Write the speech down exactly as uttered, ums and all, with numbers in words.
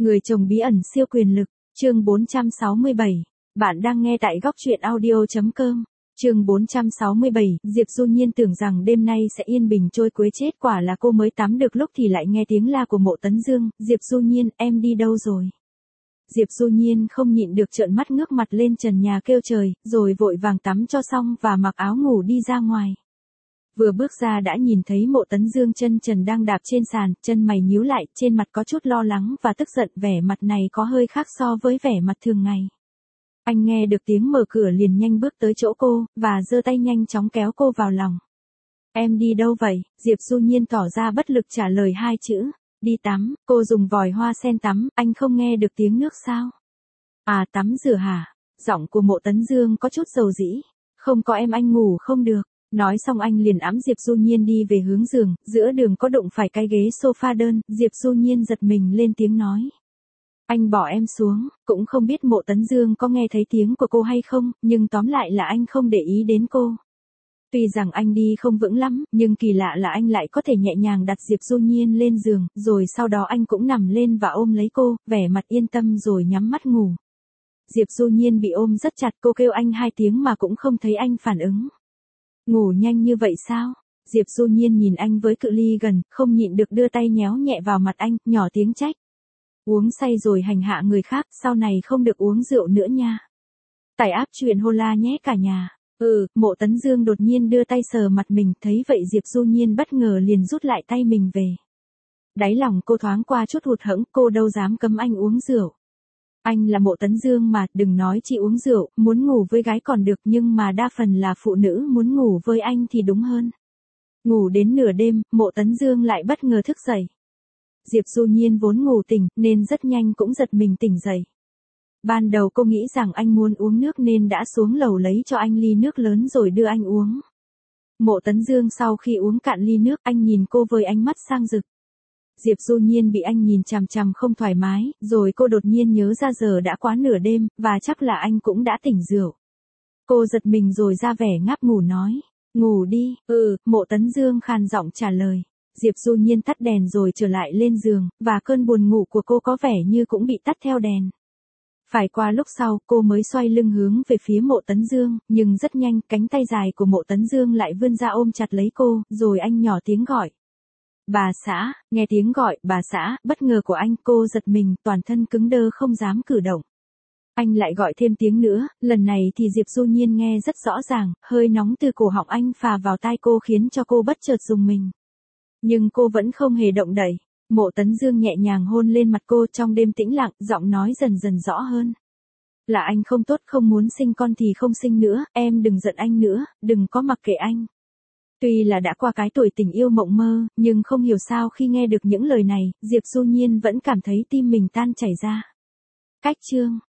Người chồng bí ẩn siêu quyền lực, chương bốn trăm sáu mươi bảy. Bạn đang nghe tại góc truyện audio.com. Chương bốn trăm sáu mươi bảy, Diệp Du Nhiên tưởng rằng đêm nay sẽ yên bình trôi cuối, chết quả là cô mới tắm được lúc thì lại nghe tiếng la của Mộ Tấn Dương. Diệp Du Nhiên, em đi đâu rồi? Diệp Du Nhiên không nhịn được trợn mắt ngước mặt lên trần nhà kêu trời, rồi vội vàng tắm cho xong và mặc áo ngủ đi ra ngoài. Vừa bước ra đã nhìn thấy Mộ Tấn Dương chân trần đang đạp trên sàn, chân mày nhíu lại, trên mặt có chút lo lắng và tức giận, vẻ mặt này có hơi khác so với vẻ mặt thường ngày. Anh nghe được tiếng mở cửa liền nhanh bước tới chỗ cô, và giơ tay nhanh chóng kéo cô vào lòng. Em đi đâu vậy? Diệp Du Nhiên tỏ ra bất lực trả lời hai chữ. Đi tắm, cô dùng vòi hoa sen tắm, anh không nghe được tiếng nước sao? À, tắm rửa hả? Giọng của Mộ Tấn Dương có chút dầu dĩ. Không có em anh ngủ không được. Nói xong anh liền ẵm Diệp Du Nhiên đi về hướng giường, giữa đường có đụng phải cái ghế sofa đơn, Diệp Du Nhiên giật mình lên tiếng nói. Anh bỏ em xuống, cũng không biết Mộ Tấn Dương có nghe thấy tiếng của cô hay không, nhưng tóm lại là anh không để ý đến cô. Tuy rằng anh đi không vững lắm, nhưng kỳ lạ là anh lại có thể nhẹ nhàng đặt Diệp Du Nhiên lên giường, rồi sau đó anh cũng nằm lên và ôm lấy cô, vẻ mặt yên tâm rồi nhắm mắt ngủ. Diệp Du Nhiên bị ôm rất chặt, cô kêu anh hai tiếng mà cũng không thấy anh phản ứng. Ngủ nhanh như vậy sao? Diệp Du Nhiên nhìn anh với cự ly gần, không nhịn được đưa tay nhéo nhẹ vào mặt anh, nhỏ tiếng trách. Uống say rồi hành hạ người khác, sau này không được uống rượu nữa nha. Tải app truyện Hola nhé cả nhà. Ừ, Mộ Tấn Dương đột nhiên đưa tay sờ mặt mình, thấy vậy Diệp Du Nhiên bất ngờ liền rút lại tay mình về. Đáy lòng cô thoáng qua chút hụt hẫng, cô đâu dám cấm anh uống rượu. Anh là Mộ Tấn Dương mà, đừng nói chỉ uống rượu, muốn ngủ với gái còn được, nhưng mà đa phần là phụ nữ muốn ngủ với anh thì đúng hơn. Ngủ đến nửa đêm, Mộ Tấn Dương lại bất ngờ thức dậy. Diệp Du Nhiên vốn ngủ tỉnh, nên rất nhanh cũng giật mình tỉnh dậy. Ban đầu cô nghĩ rằng anh muốn uống nước nên đã xuống lầu lấy cho anh ly nước lớn rồi đưa anh uống. Mộ Tấn Dương sau khi uống cạn ly nước, anh nhìn cô với ánh mắt sang rực. Diệp Du Nhiên bị anh nhìn chằm chằm không thoải mái, rồi cô đột nhiên nhớ ra giờ đã quá nửa đêm, và chắc là anh cũng đã tỉnh rượu. Cô giật mình rồi ra vẻ ngáp ngủ nói, ngủ đi. Ừ, Mộ Tấn Dương khàn giọng trả lời. Diệp Du Nhiên tắt đèn rồi trở lại lên giường, và cơn buồn ngủ của cô có vẻ như cũng bị tắt theo đèn. Phải qua lúc sau, cô mới xoay lưng hướng về phía Mộ Tấn Dương, nhưng rất nhanh, cánh tay dài của Mộ Tấn Dương lại vươn ra ôm chặt lấy cô, rồi anh nhỏ tiếng gọi. Bà xã, nghe tiếng gọi, bà xã, bất ngờ của anh, cô giật mình, toàn thân cứng đơ không dám cử động. Anh lại gọi thêm tiếng nữa, lần này thì Diệp Du Nhiên nghe rất rõ ràng, hơi nóng từ cổ họng anh phà vào tai cô khiến cho cô bất chợt rùng mình. Nhưng cô vẫn không hề động đậy. Mộ Tấn Dương nhẹ nhàng hôn lên mặt cô trong đêm tĩnh lặng, giọng nói dần dần rõ hơn. Là anh không tốt, không muốn sinh con thì không sinh nữa, em đừng giận anh nữa, đừng có mặc kệ anh. Tuy là đã qua cái tuổi tình yêu mộng mơ, nhưng không hiểu sao khi nghe được những lời này, Diệp Du Nhiên vẫn cảm thấy tim mình tan chảy ra. Cách chương